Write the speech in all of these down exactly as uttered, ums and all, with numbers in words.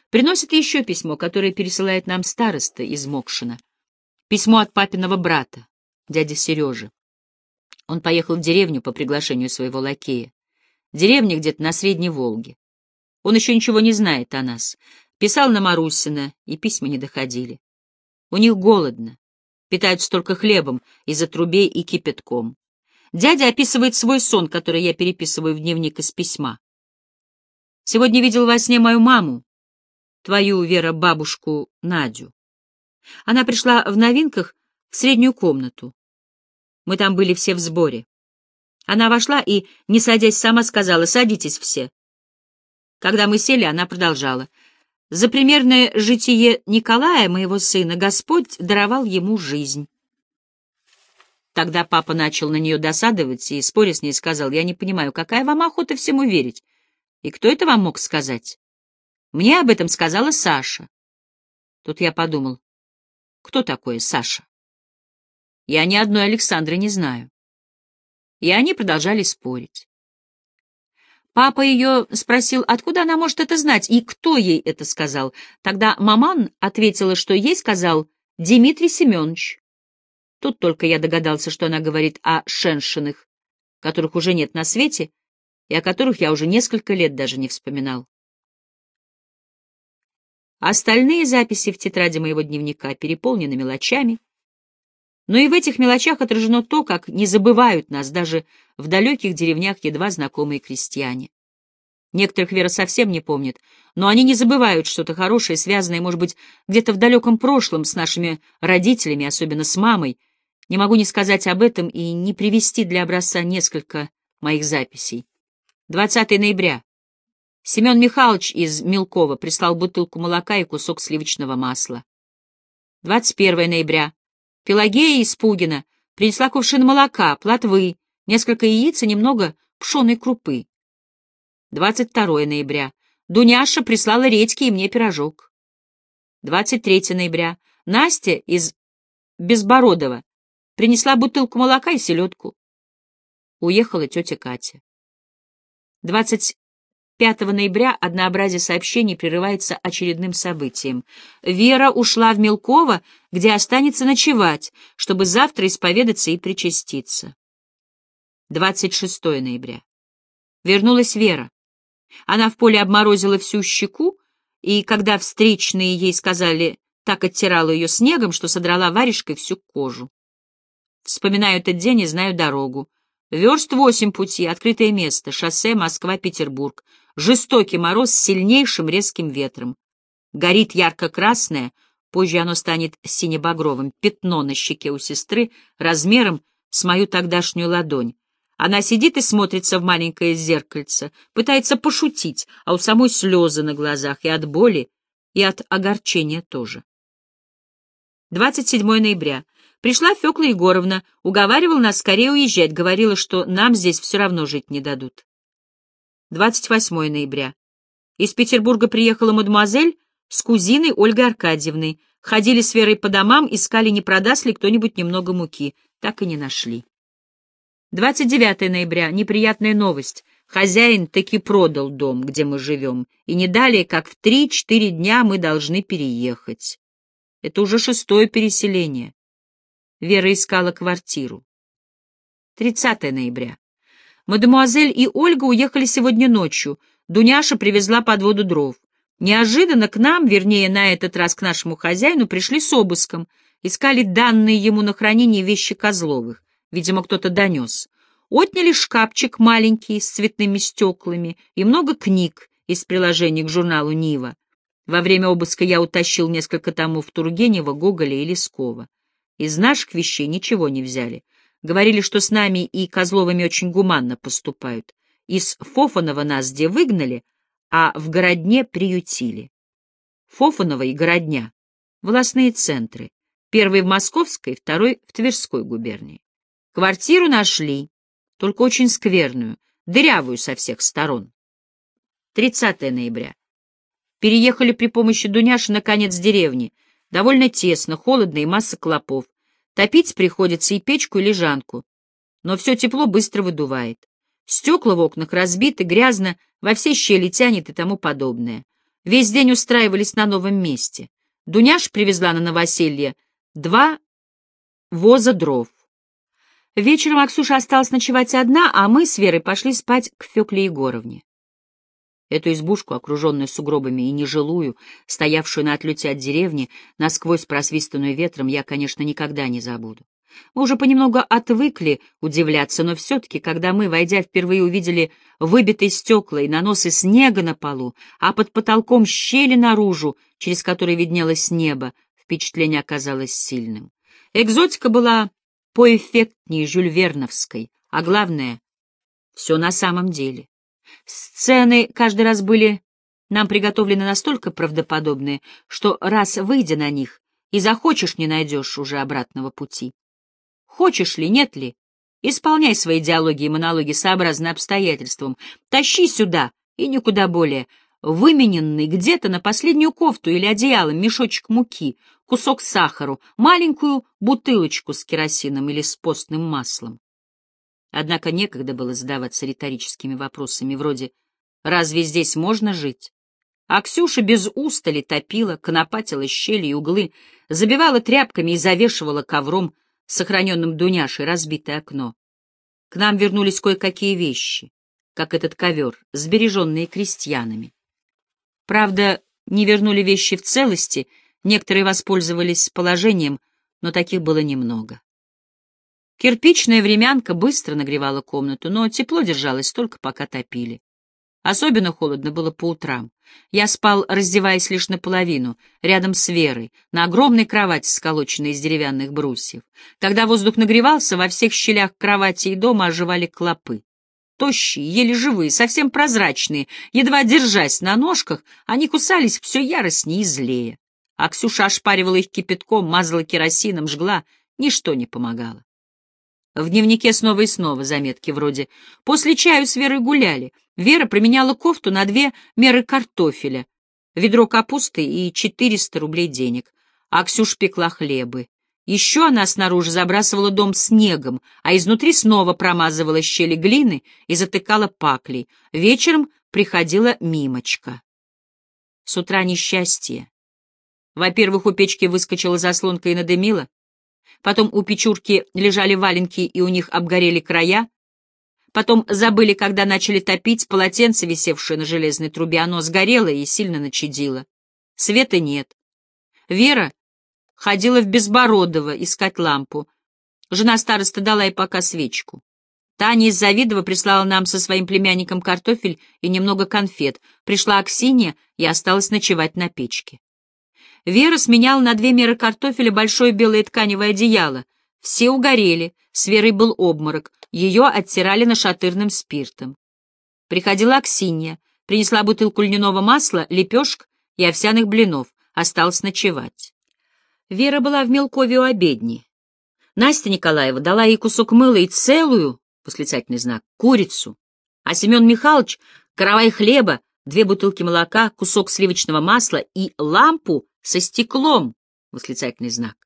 Приносит еще письмо, которое пересылает нам староста из Мокшина. Письмо от папиного брата, дяди Сережи. Он поехал в деревню по приглашению своего лакея. Деревня где-то на Средней Волге. Он еще ничего не знает о нас. Писал на Марусина, и письма не доходили. У них голодно. Питаются только хлебом из отрубей и кипятком. Дядя описывает свой сон, который я переписываю в дневник из письма. Сегодня видел во сне мою маму, твою, Вера, бабушку Надю. Она пришла в новинках в среднюю комнату. Мы там были все в сборе. Она вошла и, не садясь сама, сказала: «Садитесь все». Когда мы сели, она продолжала: «За примерное житие Николая, моего сына, Господь даровал ему жизнь». Тогда папа начал на нее досадовать и, споря с ней, сказал: «Я не понимаю, какая вам охота всему верить? И кто это вам мог сказать?» «Мне об этом сказала Саша». Тут я подумал: кто такой Саша? Я ни одной Александры не знаю. И они продолжали спорить. Папа ее спросил, откуда она может это знать, и кто ей это сказал. Тогда маман ответила, что ей сказал Дмитрий Семенович. Тут только я догадался, что она говорит о Шеншиных, которых уже нет на свете, и о которых я уже несколько лет даже не вспоминал. Остальные записи в тетради моего дневника переполнены мелочами, но и в этих мелочах отражено то, как не забывают нас даже в далеких деревнях едва знакомые крестьяне. Некоторых Вера совсем не помнит, но они не забывают что-то хорошее, связанное, может быть, где-то в далеком прошлом с нашими родителями, особенно с мамой. Не могу не сказать об этом и не привести для образца несколько моих записей. двадцатого ноября. Семен Михайлович из Мелкова прислал бутылку молока и кусок сливочного масла. двадцать первого ноября. Пелагея из Пугина принесла кувшин молока, плотвы, несколько яиц и немного пшеной крупы. двадцать второго ноября. Дуняша прислала редьки и мне пирожок. двадцать третьего ноября. Настя из Безбородова принесла бутылку молока и селедку. Уехала тетя Катя. двадцать пятого ноября однообразие сообщений прерывается очередным событием. Вера ушла в Мелково, где останется ночевать, чтобы завтра исповедаться и причаститься. двадцать шестого ноября. Вернулась Вера. Она в поле обморозила всю щеку, и, когда встречные ей сказали, так оттирала ее снегом, что содрала варежкой всю кожу. Вспоминаю этот день и знаю дорогу. Верст восемь пути, открытое место, шоссе Москва-Петербург. Жестокий мороз с сильнейшим резким ветром. Горит ярко-красное, позже оно станет сине-багровым, пятно на щеке у сестры размером с мою тогдашнюю ладонь. Она сидит и смотрится в маленькое зеркальце, пытается пошутить, а у самой слезы на глазах и от боли, и от огорчения тоже. двадцать седьмого ноября. Пришла Фёкла Егоровна, уговаривала нас скорее уезжать, говорила, что нам здесь все равно жить не дадут. двадцать восьмого ноября. Из Петербурга приехала мадемуазель с кузиной Ольгой Аркадьевной. Ходили с Верой по домам, искали, не продаст ли кто-нибудь немного муки. Так и не нашли. двадцать девятого ноября. Неприятная новость. Хозяин таки продал дом, где мы живем, и не далее, как в три-четыре дня мы должны переехать. Это уже шестое переселение. Вера искала квартиру. тридцатого ноября. Мадемуазель и Ольга уехали сегодня ночью. Дуняша привезла подводу дров. Неожиданно к нам, вернее, на этот раз к нашему хозяину, пришли с обыском. Искали данные ему на хранение вещи Козловых. Видимо, кто-то донес. Отняли шкафчик маленький с цветными стеклами и много книг из приложений к журналу «Нива». Во время обыска я утащил несколько томов Тургенева, Гоголя и Лескова. Из наших вещей ничего не взяли. Говорили, что с нами и Козловыми очень гуманно поступают. Из Фофанова нас где выгнали, а в Городне приютили. Фофаново и Городня — волостные центры. Первый в Московской, второй в Тверской губернии. Квартиру нашли, только очень скверную, дырявую со всех сторон. тридцатого ноября. Переехали при помощи Дуняши на конец деревни. Довольно тесно, холодно и масса клопов. Топить приходится и печку, и лежанку. Но все тепло быстро выдувает. Стекла в окнах разбиты, грязно, во все щели тянет и тому подобное. Весь день устраивались на новом месте. Дуняш привезла на новоселье два воза дров. Вечером Аксюша осталась ночевать одна, а мы с Верой пошли спать к Фёкле Егоровне. Эту избушку, окруженную сугробами и нежилую, стоявшую на отлете от деревни, насквозь просвистанную ветром, я, конечно, никогда не забуду. Мы уже понемногу отвыкли удивляться, но все-таки, когда мы, войдя, впервые увидели выбитые стекла и наносы снега на полу, а под потолком щели наружу, через которые виднелось небо, впечатление оказалось сильным. Экзотика была поэффектнее Жюль Верновской, а главное — все на самом деле. Сцены каждый раз были нам приготовлены настолько правдоподобные, что раз выйдя на них, и захочешь, не найдешь уже обратного пути. Хочешь ли, нет ли, исполняй свои диалоги и монологи сообразно обстоятельствам, тащи сюда и никуда более, вымененный где-то на последнюю кофту или одеяло мешочек муки, кусок сахару, маленькую бутылочку с керосином или с постным маслом. Однако некогда было задаваться риторическими вопросами вроде «Разве здесь можно жить?». А Ксюша без устали топила, конопатила щели и углы, забивала тряпками и завешивала ковром, сохраненным Дуняшей, разбитое окно. К нам вернулись кое-какие вещи, как этот ковер, сбереженные крестьянами. Правда, не вернули вещи в целости, некоторые воспользовались положением, но таких было немного. Кирпичная времянка быстро нагревала комнату, но тепло держалось только пока топили. Особенно холодно было по утрам. Я спал, раздеваясь лишь наполовину, рядом с Верой, на огромной кровати, сколоченной из деревянных брусьев. Когда воздух нагревался, во всех щелях кровати и дома оживали клопы. Тощие, еле живые, совсем прозрачные, едва держась на ножках, они кусались все яростнее и злее. А Ксюша ошпаривала их кипятком, мазала керосином, жгла, ничто не помогало. В дневнике снова и снова заметки вроде «После чаю с Верой гуляли. Вера променяла кофту на две меры картофеля, ведро капусты и четыреста рублей денег. А Ксюша пекла хлебы. Еще она снаружи забрасывала дом снегом, а изнутри снова промазывала щели глины и затыкала паклей. Вечером приходила Мимочка. С утра несчастье. Во-первых, у печки выскочила заслонка и надымила. Потом у печурки лежали валенки, и у них обгорели края. Потом забыли, когда начали топить, полотенце, висевшее на железной трубе, оно сгорело и сильно начадило. Света нет. Вера ходила в Безбородово искать лампу. Жена старосты дала ей пока свечку. Таня из Завидова прислала нам со своим племянником картофель и немного конфет. Пришла Аксинья и осталась ночевать на печке. Вера сменяла на две меры картофеля большое белое тканевое одеяло. Все угорели, с Верой был обморок, ее оттирали нашатырным спиртом. Приходила Аксинья, принесла бутылку льняного масла, лепешек и овсяных блинов, осталась ночевать. Вера была в Мелкове у обедни. Настя Николаева дала ей кусок мыла и целую, восклицательный знак, курицу, а Семен Михайлович — каравай хлеба, две бутылки молока, кусок сливочного масла и лампу со стеклом, восклицательный знак.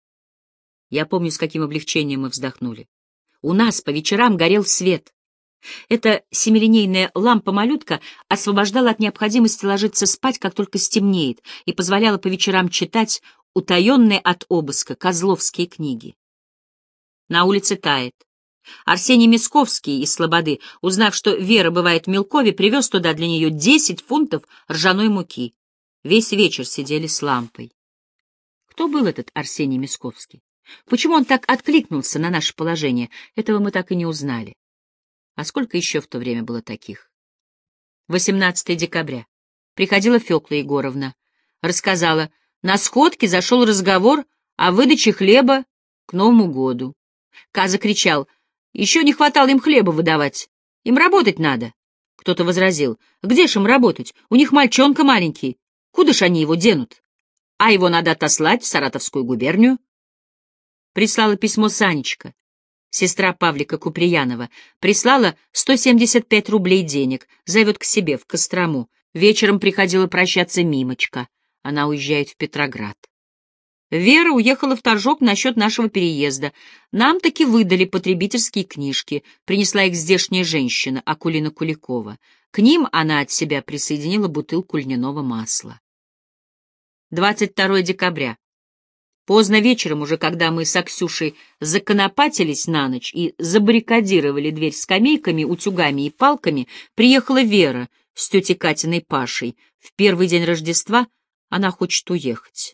Я помню, с каким облегчением мы вздохнули. У нас по вечерам горел свет. Эта семилинейная лампа-малютка освобождала от необходимости ложиться спать, как только стемнеет, и позволяла по вечерам читать утаенные от обыска козловские книги. На улице тает. Арсений Мясковский из Слободы, узнав, что Вера бывает в Мелкове, привез туда для нее десять фунтов ржаной муки. Весь вечер сидели с лампой. Кто был этот Арсений Мясковский? Почему он так откликнулся на наше положение, этого мы так и не узнали. А сколько еще в то время было таких? восемнадцатого декабря. Приходила Фёкла Егоровна. Рассказала, на сходке зашел разговор о выдаче хлеба к Новому году. Каза кричал, еще не хватало им хлеба выдавать, им работать надо. Кто-то возразил, где ж им работать, у них мальчонка маленький, куда ж они его денут? А его надо отослать в Саратовскую губернию. Прислала письмо Санечка, сестра Павлика Куприянова, прислала сто семьдесят пять рублей денег, зовет к себе в Кострому. Вечером приходила прощаться Мимочка, она уезжает в Петроград. Вера уехала в Торжок насчет нашего переезда. Нам таки выдали потребительские книжки. Принесла их здешняя женщина, Акулина Куликова. К ним она от себя присоединила бутылку льняного масла. двадцать второе декабря. Поздно вечером, уже когда мы с Аксюшей законопатились на ночь и забаррикадировали дверь скамейками, утюгами и палками, приехала Вера с тетей Катиной Пашей. В первый день Рождества она хочет уехать.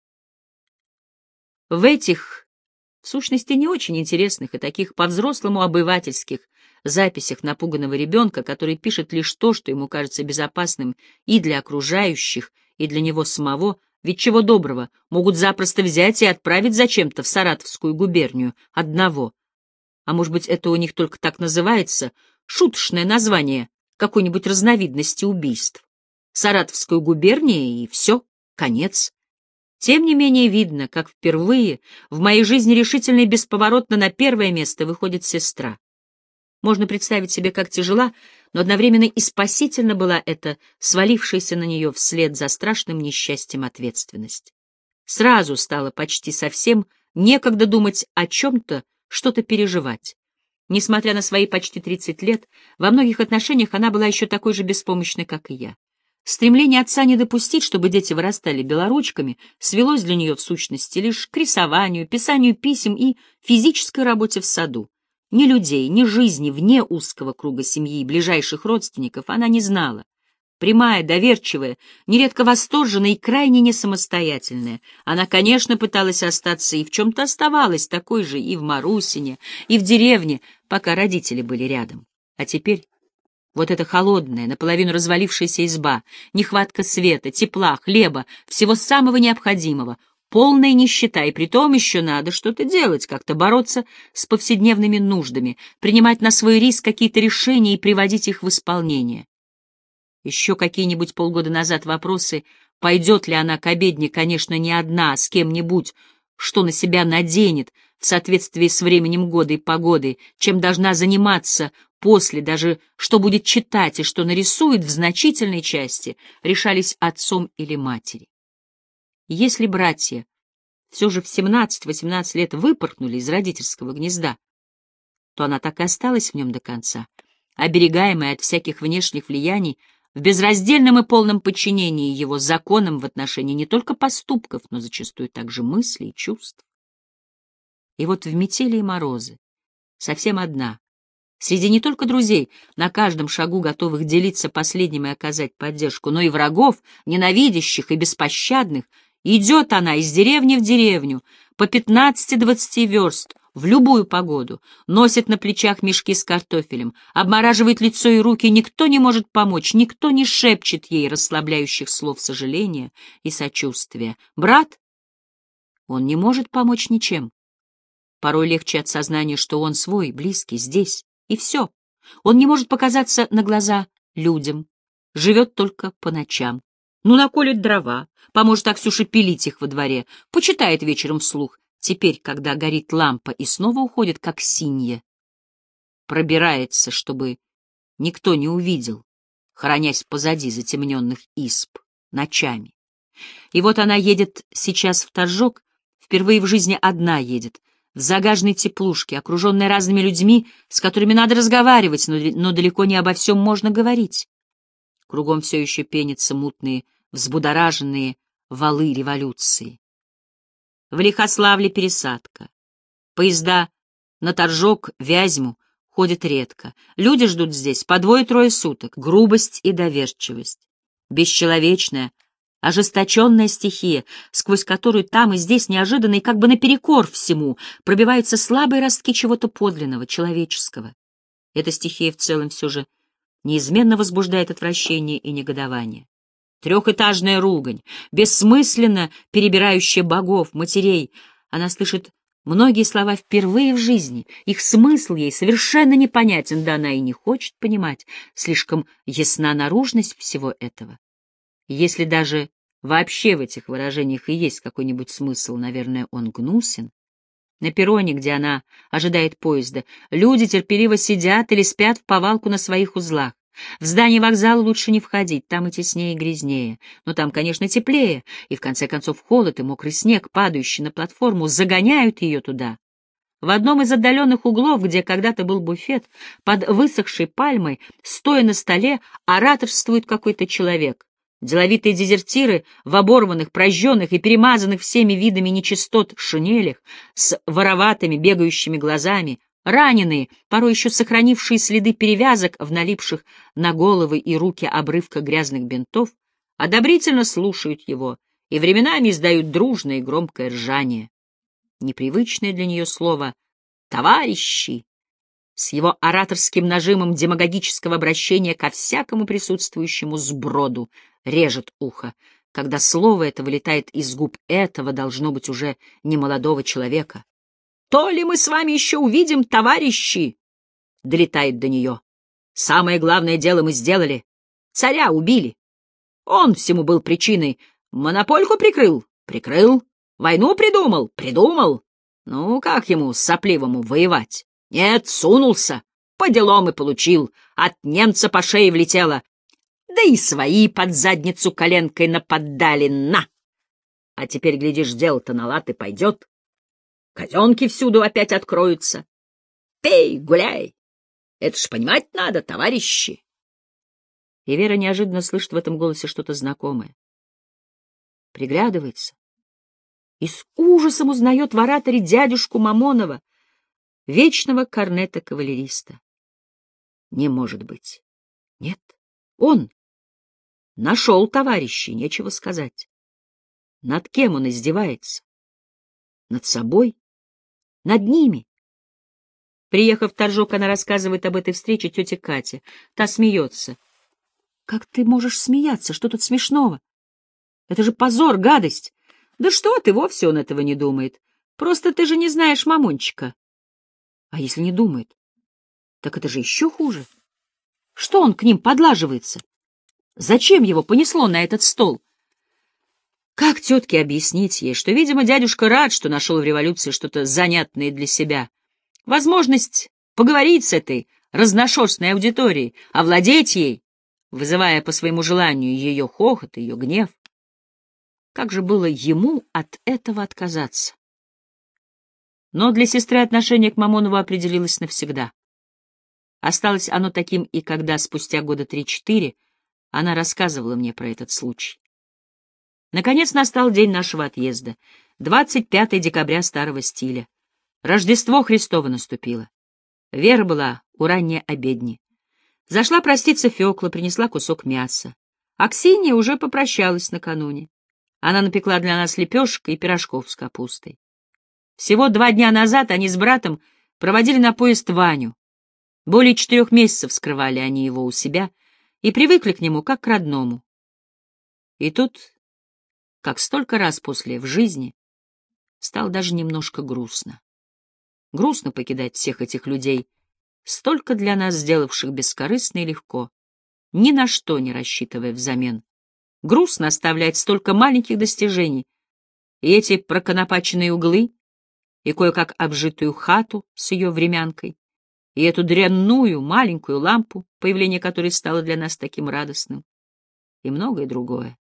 В этих, в сущности, не очень интересных и таких по-взрослому обывательских записях напуганного ребенка, который пишет лишь то, что ему кажется безопасным и для окружающих, и для него самого, ведь чего доброго, могут запросто взять и отправить зачем-то в Саратовскую губернию одного. А может быть, это у них только так называется, шуточное название какой-нибудь разновидности убийств. Саратовскую губернию, и все, конец. Тем не менее видно, как впервые в моей жизни решительно и бесповоротно на первое место выходит сестра. Можно представить себе, как тяжела, но одновременно и спасительно была эта свалившаяся на нее вслед за страшным несчастьем ответственность. Сразу стало почти совсем некогда думать о чем-то, что-то переживать. Несмотря на свои почти тридцать лет, во многих отношениях она была еще такой же беспомощной, как и я. Стремление отца не допустить, чтобы дети вырастали белоручками, свелось для нее в сущности лишь к рисованию, писанию писем и физической работе в саду. Ни людей, ни жизни вне узкого круга семьи и ближайших родственников она не знала. Прямая, доверчивая, нередко восторженная и крайне несамостоятельная. Она, конечно, пыталась остаться и в чем-то оставалась такой же и в Марусине, и в деревне, пока родители были рядом. А теперь вот эта холодная, наполовину развалившаяся изба, нехватка света, тепла, хлеба, всего самого необходимого, полная нищета, и притом еще надо что-то делать, как-то бороться с повседневными нуждами, принимать на свой риск какие-то решения и приводить их в исполнение. Еще какие-нибудь полгода назад вопросы, пойдет ли она к обедне, конечно, не одна, а с кем-нибудь, что на себя наденет в соответствии с временем года и погодой, чем должна заниматься после, даже что будет читать и что нарисует в значительной части, решались отцом или матерью. Если братья все же в семнадцать-восемнадцать лет выпорхнули из родительского гнезда, то она так и осталась в нем до конца, оберегаемая от всяких внешних влияний, в безраздельном и полном подчинении его законам в отношении не только поступков, но зачастую также мыслей и чувств. И вот в метели и морозы, совсем одна, среди не только друзей, на каждом шагу готовых делиться последним и оказать поддержку, но и врагов, ненавидящих и беспощадных, идет она из деревни в деревню, по пятнадцати-двадцати верст, в любую погоду, носит на плечах мешки с картофелем, обмораживает лицо и руки, никто не может помочь, никто не шепчет ей расслабляющих слов сожаления и сочувствия. Брат? Он не может помочь ничем. Порой легче от сознания, что он свой, близкий, здесь, и все. Он не может показаться на глаза людям, живет только по ночам. Ну, наколет дрова, поможет Аксюше пилить их во дворе, почитает вечером вслух, теперь, когда горит лампа, и снова уходит, как синья. Пробирается, чтобы никто не увидел, хранясь позади затемненных изб, ночами. И вот она едет сейчас в Торжок, впервые в жизни одна едет, в загаженной теплушке, окруженная разными людьми, с которыми надо разговаривать, но, но далеко не обо всем можно говорить. Кругом все еще пенятся мутные, взбудораженные валы революции. В Лихославле пересадка. Поезда на Торжок, Вязьму ходят редко. Люди ждут здесь по двое-трое суток. Грубость и доверчивость. Бесчеловечная, ожесточенная стихия, сквозь которую там и здесь неожиданно и как бы наперекор всему пробиваются слабые ростки чего-то подлинного, человеческого. Эта стихия в целом все же неизменно возбуждает отвращение и негодование. Трехэтажная ругань, бессмысленно перебирающая богов, матерей. Она слышит многие слова впервые в жизни. Их смысл ей совершенно непонятен, да она и не хочет понимать. Слишком ясна наружность всего этого. Если даже вообще в этих выражениях и есть какой-нибудь смысл, наверное, он гнусен. На перроне, где она ожидает поезда, люди терпеливо сидят или спят в повалку на своих узлах. В здание вокзала лучше не входить, там и теснее, и грязнее. Но там, конечно, теплее, и в конце концов холод и мокрый снег, падающий на платформу, загоняют ее туда. В одном из отдаленных углов, где когда-то был буфет, под высохшей пальмой, стоя на столе, ораторствует какой-то человек. Деловитые дезертиры в оборванных, прожженных и перемазанных всеми видами нечистот шинелях, с вороватыми бегающими глазами, раненые, порой еще сохранившие следы перевязок в налипших на головы и руки обрывках грязных бинтов, одобрительно слушают его и временами издают дружное и громкое ржание. Непривычное для нее слово «товарищи» с его ораторским нажимом демагогического обращения ко всякому присутствующему сброду режет ухо, когда слово это вылетает из губ этого, должно быть, уже немолодого человека. «То ли мы с вами еще увидим, товарищи?» — долетает до нее. «Самое главное дело мы сделали. Царя убили. Он всему был причиной. Монопольку прикрыл? Прикрыл. Войну придумал? Придумал. Ну, как ему, сопливому, воевать? Нет, сунулся. По делам и получил. От немца по шее влетело. Да и свои под задницу коленкой нападали. На! А теперь, глядишь, дело-то на лад и пойдет. Казенки всюду опять откроются. Пей, гуляй. Это ж понимать надо, товарищи. И Вера неожиданно слышит в этом голосе что-то знакомое. Приглядывается и с ужасом узнает в ораторе дядюшку Мамонова, вечного корнета-кавалериста. Не может быть. Нет, он нашел товарищей, нечего сказать. Над кем он издевается? Над собой? Над ними? Приехав в Торжок, она рассказывает об этой встрече тете Кате. Та смеется. Как ты можешь смеяться? Что тут смешного? Это же позор, гадость. Да что ты, вовсе он этого не думает. Просто ты же не знаешь Мамончика. А если не думает, так это же еще хуже. Что он к ним подлаживается? Зачем его понесло на этот стол? Как тетке объяснить ей, что, видимо, дядюшка рад, что нашел в революции что-то занятное для себя? Возможность поговорить с этой разношерстной аудиторией, овладеть ей, вызывая по своему желанию ее хохот и ее гнев. Как же было ему от этого отказаться? Но для сестры отношение к Мамонову определилось навсегда. Осталось оно таким и когда, спустя года три-четыре, она рассказывала мне про этот случай. Наконец настал день нашего отъезда, двадцать пятое декабря старого стиля. Рождество Христово наступило. Вера была у ранней обедни. Зашла проститься Фёкла, принесла кусок мяса. А Ксения уже попрощалась накануне. Она напекла для нас лепешек и пирожков с капустой. Всего два дня назад они с братом проводили на поезд Ваню. Более четырех месяцев скрывали они его у себя и привыкли к нему как к родному. И тут, как столько раз после в жизни, стало даже немножко грустно. Грустно покидать всех этих людей, столько для нас сделавших бескорыстно и легко, ни на что не рассчитывая взамен. Грустно оставлять столько маленьких достижений, и эти проконопаченные углы, и кое-как обжитую хату с ее времянкой, и эту дрянную маленькую лампу, появление которой стало для нас таким радостным, и многое другое.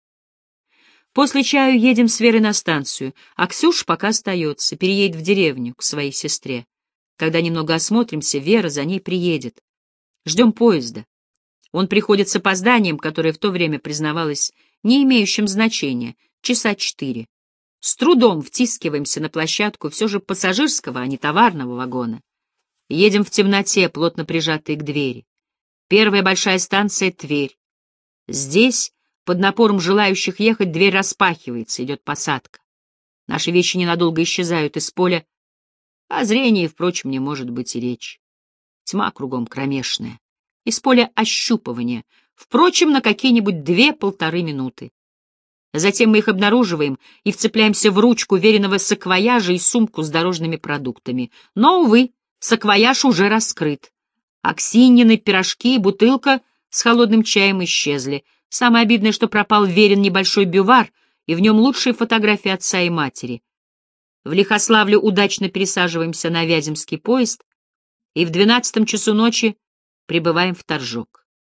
После чаю едем с Верой на станцию, а Ксюша пока остается, переедет в деревню к своей сестре. Когда немного осмотримся, Вера за ней приедет. Ждем поезда. Он приходит с опозданием, которое в то время признавалось не имеющим значения, часа четыре. С трудом втискиваемся на площадку все же пассажирского, а не товарного вагона. Едем в темноте, плотно прижатые к двери. Первая большая станция — Тверь. Здесь, под напором желающих ехать, дверь распахивается, идет посадка. Наши вещи ненадолго исчезают из поля, о зрении, впрочем, не может быть и речи. Тьма кругом кромешная. Из поля ощупывания, впрочем, на какие-нибудь две-полторы минуты. Затем мы их обнаруживаем и вцепляемся в ручку веренного саквояжа и сумку с дорожными продуктами. Но, увы, саквояж уже раскрыт. Аксиньины пирожки и бутылка с холодным чаем исчезли. Самое обидное, что пропал верен небольшой бювар, и в нем лучшие фотографии отца и матери. В Лихославле удачно пересаживаемся на Вяземский поезд и в двенадцатом часу ночи прибываем в Торжок.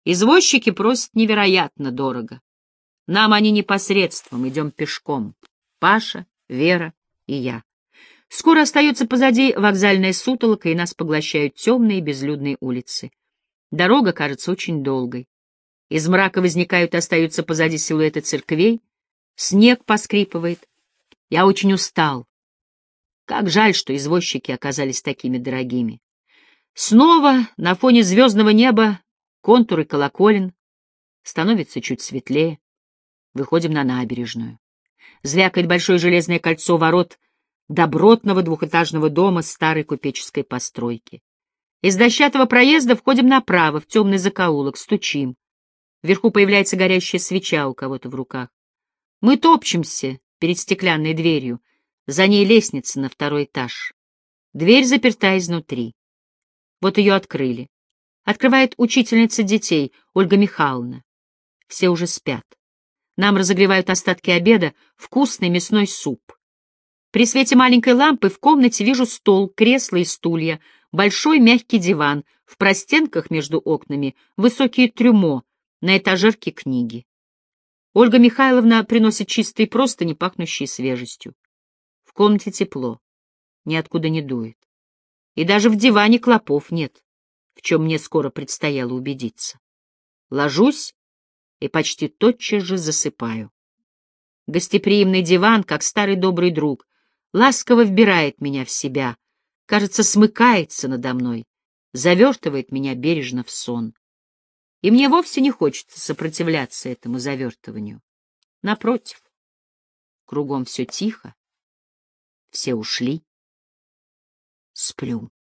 Извозчики просят невероятно дорого. Нам они непосредством, идем пешком. Паша, Вера и я. Скоро остается позади вокзальная сутолока, и нас поглощают темные безлюдные улицы. Дорога кажется очень долгой. Из мрака возникают и остаются позади силуэты церквей. Снег поскрипывает. Я очень устал. Как жаль, что извозчики оказались такими дорогими. Снова на фоне звездного неба контуры колоколен. Становится чуть светлее. Выходим на набережную. Звякает большое железное кольцо ворот добротного двухэтажного дома старой купеческой постройки. Из дощатого проезда входим направо, в темный закоулок, стучим. Вверху появляется горящая свеча у кого-то в руках. Мы топчемся перед стеклянной дверью. За ней лестница на второй этаж. Дверь заперта изнутри. Вот ее открыли. Открывает учительница детей, Ольга Михайловна. Все уже спят. Нам разогревают остатки обеда, вкусный мясной суп. При свете маленькой лампы в комнате вижу стол, кресло и стулья, большой мягкий диван, в простенках между окнами высокие трюмо, на этажерке книги. Ольга Михайловна приносит чистые простыни, пахнущие свежестью. В комнате тепло, ниоткуда не дует. И даже в диване клопов нет, в чем мне скоро предстояло убедиться. Ложусь и почти тотчас же засыпаю. Гостеприимный диван, как старый добрый друг, ласково вбирает меня в себя, кажется, смыкается надо мной, завертывает меня бережно в сон. И мне вовсе не хочется сопротивляться этому завертыванию. Напротив, кругом все тихо, все ушли. Сплю.